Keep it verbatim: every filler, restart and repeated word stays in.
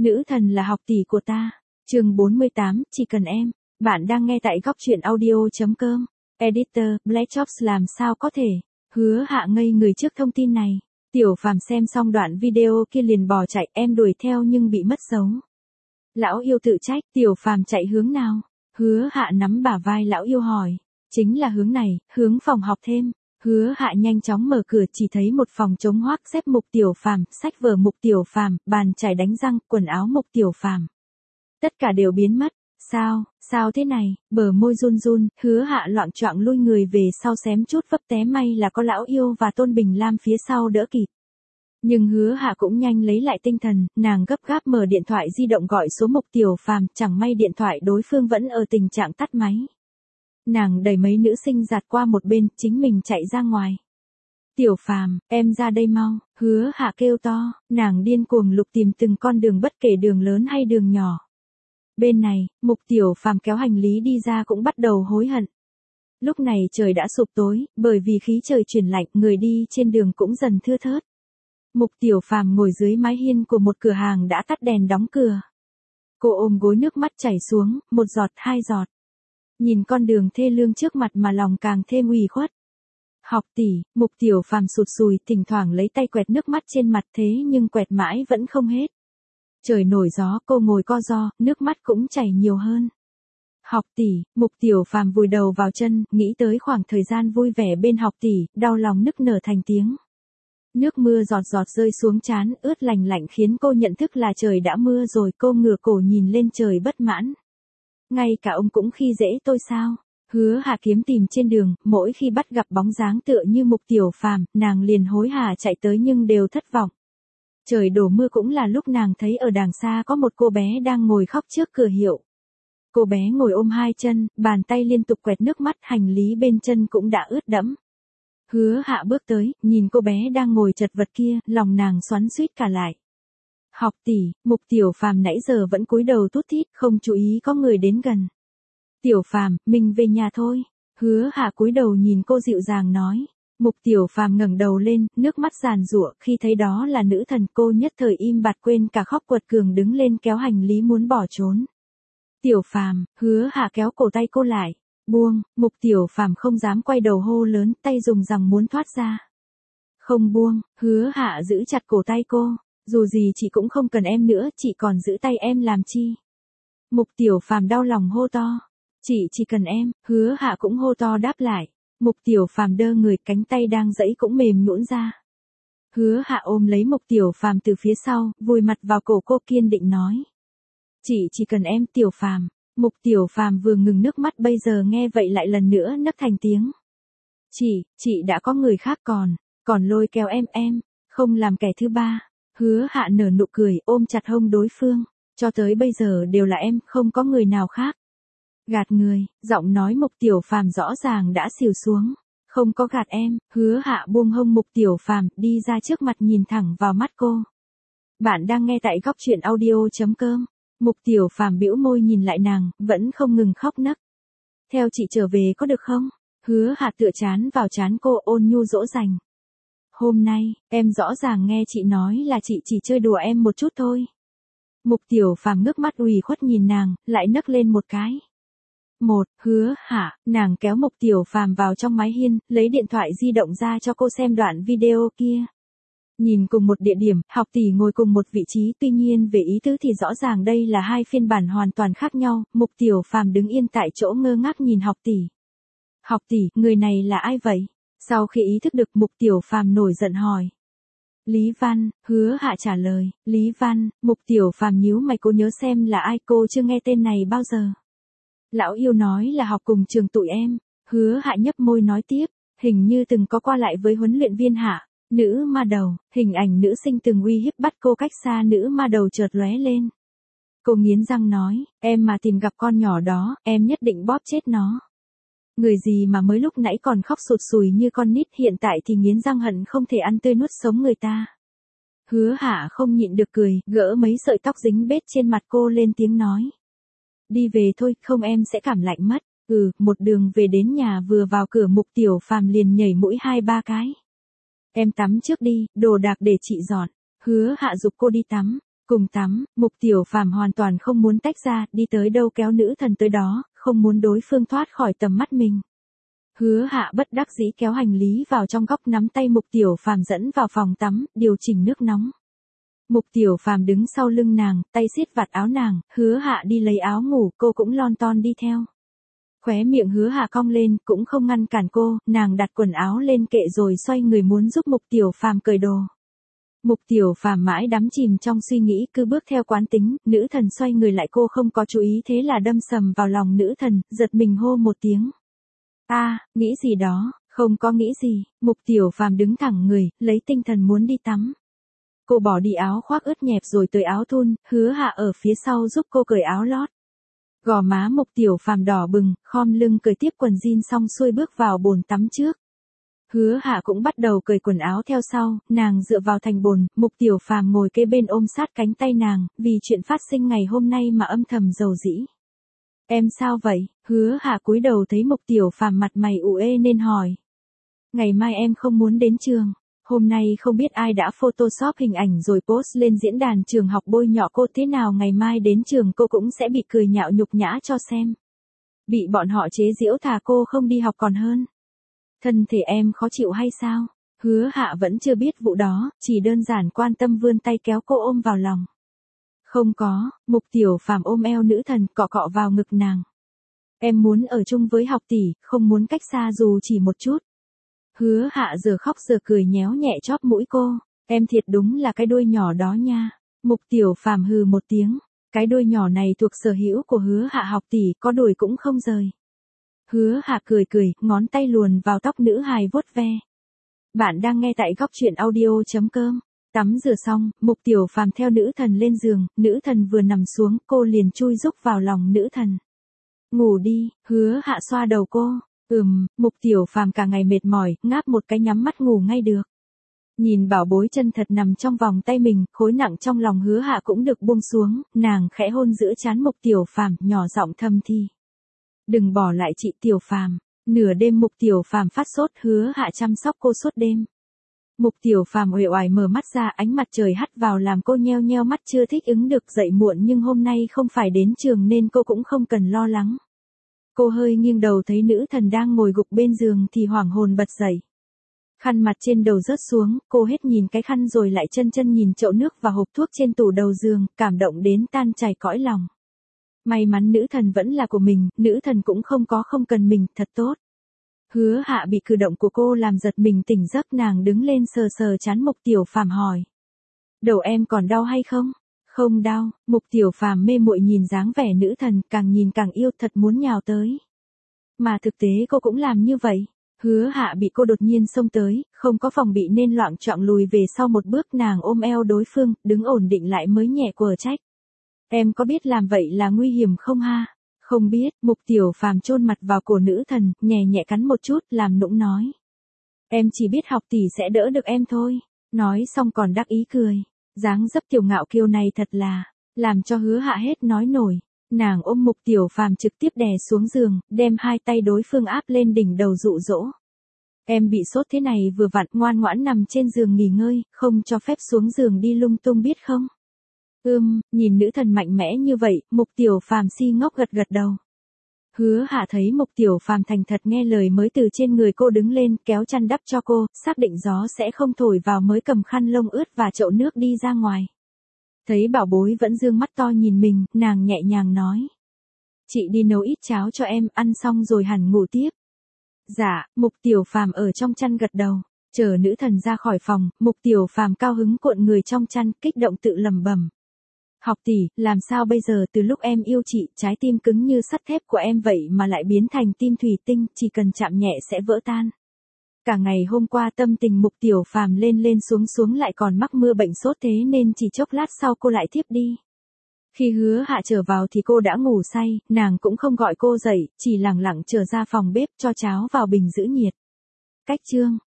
Nữ thần là học tỷ của ta. Chương bốn mươi tám, chỉ cần em. Bạn đang nghe tại góc truyện audio chấm com. Editor, Black Chops làm sao có thể. Hứa Hạ ngây người trước thông tin này. Tiểu Phàm xem xong đoạn video kia liền bỏ chạy, em đuổi theo nhưng bị mất dấu. Lão yêu tự trách, Tiểu Phàm chạy hướng nào? Hứa Hạ nắm bả vai lão yêu hỏi. Chính là hướng này, hướng phòng học thêm. Hứa Hạ nhanh chóng mở cửa, chỉ thấy một phòng trống hoác, xếp mục Tiểu Phàm, sách vở mục Tiểu Phàm, bàn chải đánh răng, quần áo mục Tiểu Phàm. Tất cả đều biến mất. Sao, sao thế này? Bờ môi run run, Hứa Hạ loạng choạng lui người về sau, xém chút vấp té, may là có lão yêu và Tôn Bình Lam phía sau đỡ kịp. Nhưng Hứa Hạ cũng nhanh lấy lại tinh thần, nàng gấp gáp mở điện thoại di động gọi số mục Tiểu Phàm, chẳng may điện thoại đối phương vẫn ở tình trạng tắt máy. Nàng đẩy mấy nữ sinh giạt qua một bên, chính mình chạy ra ngoài. Tiểu Phàm, em ra đây mau, Hứa Hạ kêu to, nàng điên cuồng lục tìm từng con đường, bất kể đường lớn hay đường nhỏ. Bên này, mục Tiểu Phàm kéo hành lý đi ra cũng bắt đầu hối hận. Lúc này trời đã sụp tối, bởi vì khí trời chuyển lạnh, người đi trên đường cũng dần thưa thớt. Mục Tiểu Phàm ngồi dưới mái hiên của một cửa hàng đã tắt đèn đóng cửa. Cô ôm gối, nước mắt chảy xuống, một giọt hai giọt. Nhìn con đường thê lương trước mặt mà lòng càng thêm ủy khuất. Học tỷ, mục Tiểu Phàm sụt sùi, thỉnh thoảng lấy tay quẹt nước mắt trên mặt, thế nhưng quẹt mãi vẫn không hết. Trời nổi gió, cô ngồi co ro, nước mắt cũng chảy nhiều hơn. Học tỷ, mục Tiểu Phàm vùi đầu vào chân, nghĩ tới khoảng thời gian vui vẻ bên học tỷ, đau lòng nức nở thành tiếng. Nước mưa giọt giọt rơi xuống trán, ướt lành lạnh khiến cô nhận thức là trời đã mưa rồi, cô ngửa cổ nhìn lên trời bất mãn. Ngay cả ông cũng khi dễ tôi sao? Hứa Hạ kiếm tìm trên đường, mỗi khi bắt gặp bóng dáng tựa như mục Tiểu Phàm, nàng liền hối hả chạy tới nhưng đều thất vọng. Trời đổ mưa cũng là lúc nàng thấy ở đàng xa có một cô bé đang ngồi khóc trước cửa hiệu. Cô bé ngồi ôm hai chân, bàn tay liên tục quẹt nước mắt, hành lý bên chân cũng đã ướt đẫm. Hứa Hạ bước tới, nhìn cô bé đang ngồi chật vật kia, lòng nàng xoắn xuýt cả lại. Học tỷ, mục Tiểu Phàm nãy giờ vẫn cúi đầu tút thít, không chú ý có người đến gần. Tiểu Phàm, mình về nhà thôi. Hứa Hạ cúi đầu nhìn cô dịu dàng nói. Mục Tiểu Phàm ngẩng đầu lên, nước mắt giàn giụa, khi thấy đó là nữ thần, cô nhất thời im bặt, quên cả khóc, quật cường đứng lên kéo hành lý muốn bỏ trốn. Tiểu Phàm, Hứa Hạ kéo cổ tay cô lại. Buông, mục Tiểu Phàm không dám quay đầu hô lớn, tay dùng rằng muốn thoát ra. Không buông, Hứa Hạ giữ chặt cổ tay cô. Dù gì chị cũng không cần em nữa, chị còn giữ tay em làm chi? Mục Tiểu Phàm đau lòng hô to. Chị chỉ cần em, Hứa Hạ cũng hô to đáp lại. Mục Tiểu Phàm đơ người, cánh tay đang giãy cũng mềm nhũn ra. Hứa Hạ ôm lấy mục Tiểu Phàm từ phía sau, vùi mặt vào cổ cô, kiên định nói. Chị chỉ cần em, Tiểu Phàm. Mục Tiểu Phàm vừa ngừng nước mắt, bây giờ nghe vậy lại lần nữa nấc thành tiếng. Chị, chị đã có người khác, còn, còn lôi kéo em em, không làm kẻ thứ ba. Hứa Hạ nở nụ cười, ôm chặt hông đối phương. Cho tới bây giờ đều là em, không có người nào khác. Gạt người, giọng nói mục Tiểu Phàm rõ ràng đã xỉu xuống. Không có gạt em. Hứa Hạ buông hông mục Tiểu Phàm, đi ra trước mặt nhìn thẳng vào mắt cô. Bạn đang nghe tại góc truyện audio chấm com. Mục Tiểu Phàm bĩu môi nhìn lại nàng, vẫn không ngừng khóc nấc. Theo chị trở về có được không? Hứa Hạ tựa trán vào trán cô, ôn nhu dỗ dành. Hôm nay, em rõ ràng nghe chị nói là chị chỉ chơi đùa em một chút thôi. Mục Tiểu Phàm ngước mắt ủy khuất nhìn nàng, lại nấc lên một cái. Một, Hứa Hạ, nàng kéo mục Tiểu Phàm vào trong mái hiên, lấy điện thoại di động ra cho cô xem đoạn video kia. Nhìn cùng một địa điểm, học tỷ ngồi cùng một vị trí, tuy nhiên về ý tứ thì rõ ràng đây là hai phiên bản hoàn toàn khác nhau. Mục Tiểu Phàm đứng yên tại chỗ ngơ ngác nhìn học tỷ. Học tỷ, người này là ai vậy? Sau khi ý thức được, mục Tiểu Phàm nổi giận hỏi. Lý Văn, Hứa Hạ trả lời. Lý Văn, mục Tiểu Phàm nhíu mày, cô nhớ xem là ai, cô chưa nghe tên này bao giờ. Lão yêu nói là học cùng trường tụi em. Hứa Hạ nhấp môi nói tiếp, hình như từng có qua lại với huấn luyện viên Hạ. Nữ ma đầu, hình ảnh nữ sinh từng uy hiếp bắt cô cách xa, nữ ma đầu chợt lóe lên. Cô nghiến răng nói, em mà tìm gặp con nhỏ đó, em nhất định bóp chết nó. Người gì mà mới lúc nãy còn khóc sụt sùi như con nít, hiện tại thì nghiến răng hận không thể ăn tươi nuốt sống người ta. Hứa Hạ không nhịn được cười, gỡ mấy sợi tóc dính bết trên mặt cô lên tiếng nói. Đi về thôi, không em sẽ cảm lạnh mất. Ừ, một đường về đến nhà, vừa vào cửa mục Tiểu Phàm liền nhảy mũi hai ba cái. Em tắm trước đi, đồ đạc để chị dọn. Hứa Hạ giục cô đi tắm. Cùng tắm, Mục Tiểu Phàm hoàn toàn không muốn tách ra, đi tới đâu kéo nữ thần tới đó, không muốn đối phương thoát khỏi tầm mắt mình. Hứa Hạ bất đắc dĩ kéo hành lý vào trong góc, nắm tay Mục Tiểu Phàm dẫn vào phòng tắm, điều chỉnh nước nóng. Mục Tiểu Phàm đứng sau lưng nàng, tay siết vạt áo nàng, Hứa Hạ đi lấy áo ngủ, cô cũng lon ton đi theo. Khóe miệng Hứa Hạ cong lên, cũng không ngăn cản cô, nàng đặt quần áo lên kệ rồi xoay người muốn giúp Mục Tiểu Phàm cởi đồ. Mục Tiểu Phàm mãi đắm chìm trong suy nghĩ, cứ bước theo quán tính, nữ thần xoay người lại cô không có chú ý, thế là đâm sầm vào lòng nữ thần, giật mình hô một tiếng. A, à, nghĩ gì đó, không có nghĩ gì, Mục Tiểu Phàm đứng thẳng người, lấy tinh thần muốn đi tắm. Cô bỏ đi áo khoác ướt nhẹp rồi tới áo thun, Hứa Hạ ở phía sau giúp cô cởi áo lót. Gò má Mục Tiểu Phàm đỏ bừng, khom lưng cởi tiếp quần jean xong xuôi bước vào bồn tắm trước. Hứa Hạ cũng bắt đầu cởi quần áo theo sau, nàng dựa vào thành bồn, Mục Tiểu Phàm ngồi kế bên ôm sát cánh tay nàng, vì chuyện phát sinh ngày hôm nay mà âm thầm rầu rĩ. Em sao vậy? Hứa Hạ cúi đầu thấy Mục Tiểu Phàm mặt mày ủ ê nên hỏi. Ngày mai em không muốn đến trường. Hôm nay không biết ai đã photoshop hình ảnh rồi post lên diễn đàn trường học bôi nhọ cô, thế nào ngày mai đến trường cô cũng sẽ bị cười nhạo nhục nhã cho xem. Bị bọn họ chế giễu thà cô không đi học còn hơn. Thân thể em khó chịu hay sao? Hứa Hạ vẫn chưa biết vụ đó, chỉ đơn giản quan tâm vươn tay kéo cô ôm vào lòng. Không có, Mục Tiểu Phàm ôm eo nữ thần, cọ cọ vào ngực nàng. Em muốn ở chung với học tỷ, không muốn cách xa dù chỉ một chút. Hứa Hạ giờ khóc giờ cười nhéo nhẹ chóp mũi cô, em thiệt đúng là cái đuôi nhỏ đó nha. Mục Tiểu Phàm hừ một tiếng, cái đuôi nhỏ này thuộc sở hữu của Hứa Hạ học tỷ, có đuổi cũng không rời. Hứa Hạ cười cười, ngón tay luồn vào tóc nữ hài vuốt ve. Bạn đang nghe tại góc truyện audio chấm com. Tắm rửa xong, Mục Tiểu Phàm theo nữ thần lên giường, nữ thần vừa nằm xuống, cô liền chui rúc vào lòng nữ thần. Ngủ đi, Hứa Hạ xoa đầu cô. Ừm, Mục Tiểu Phàm cả ngày mệt mỏi, ngáp một cái nhắm mắt ngủ ngay được. Nhìn bảo bối chân thật nằm trong vòng tay mình, khối nặng trong lòng Hứa Hạ cũng được buông xuống, nàng khẽ hôn giữa trán Mục Tiểu Phàm, nhỏ giọng thầm thì. Đừng bỏ lại chị Tiểu Phàm. Nửa đêm Mục Tiểu Phàm phát sốt, Hứa Hạ chăm sóc cô suốt đêm. Mục Tiểu Phàm uể oải mở mắt ra, ánh mặt trời hắt vào làm cô nheo nheo mắt, chưa thích ứng được dậy muộn, nhưng hôm nay không phải đến trường nên cô cũng không cần lo lắng. Cô hơi nghiêng đầu thấy nữ thần đang ngồi gục bên giường thì hoảng hồn bật dậy. Khăn mặt trên đầu rớt xuống, cô hết nhìn cái khăn rồi lại chân chân nhìn chậu nước và hộp thuốc trên tủ đầu giường, cảm động đến tan chảy cõi lòng. May mắn nữ thần vẫn là của mình, nữ thần cũng không có không cần mình, thật tốt. Hứa Hạ bị cử động của cô làm giật mình tỉnh giấc, nàng đứng lên sờ sờ trán Mục Tiểu Phàm hỏi. Đầu em còn đau hay không? Không đau, Mục Tiểu Phàm mê muội nhìn dáng vẻ nữ thần, càng nhìn càng yêu, thật muốn nhào tới. Mà thực tế cô cũng làm như vậy. Hứa Hạ bị cô đột nhiên xông tới, không có phòng bị nên loạng choạng lùi về sau một bước, nàng ôm eo đối phương, đứng ổn định lại mới nhẹ quở trách. Em có biết làm vậy là nguy hiểm không ha? Không biết, Mục Tiểu Phàm chôn mặt vào cổ nữ thần, nhẹ nhẹ cắn một chút, làm nũng nói. Em chỉ biết học tỷ sẽ đỡ được em thôi. Nói xong còn đắc ý cười. Dáng dấp kiêu ngạo kiêu này thật là, làm cho Hứa Hạ hết nói nổi. Nàng ôm Mục Tiểu Phàm trực tiếp đè xuống giường, đem hai tay đối phương áp lên đỉnh đầu dụ dỗ. Em bị sốt thế này vừa vặn, ngoan ngoãn nằm trên giường nghỉ ngơi, không cho phép xuống giường đi lung tung biết không? Ưm, nhìn nữ thần mạnh mẽ như vậy, Mục Tiểu Phàm si ngốc gật gật đầu. Hứa Hạ thấy Mục Tiểu Phàm thành thật nghe lời mới từ trên người cô đứng lên, kéo chăn đắp cho cô, xác định gió sẽ không thổi vào mới cầm khăn lông ướt và chậu nước đi ra ngoài. Thấy bảo bối vẫn dương mắt to nhìn mình, nàng nhẹ nhàng nói. Chị đi nấu ít cháo cho em, ăn xong rồi hẳn ngủ tiếp. Dạ, Mục Tiểu Phàm ở trong chăn gật đầu. Chờ nữ thần ra khỏi phòng, Mục Tiểu Phàm cao hứng cuộn người trong chăn, kích động tự lẩm bẩm. Học tỷ, làm sao bây giờ, từ lúc em yêu chị, trái tim cứng như sắt thép của em vậy mà lại biến thành tim thủy tinh, chỉ cần chạm nhẹ sẽ vỡ tan. Cả ngày hôm qua tâm tình Mục Tiểu Phàm lên lên xuống xuống, lại còn mắc mưa bệnh sốt, thế nên chỉ chốc lát sau cô lại thiếp đi. Khi Hứa Hạ trở vào thì cô đã ngủ say, nàng cũng không gọi cô dậy, chỉ lẳng lặng trở ra phòng bếp cho cháo vào bình giữ nhiệt. Cách chương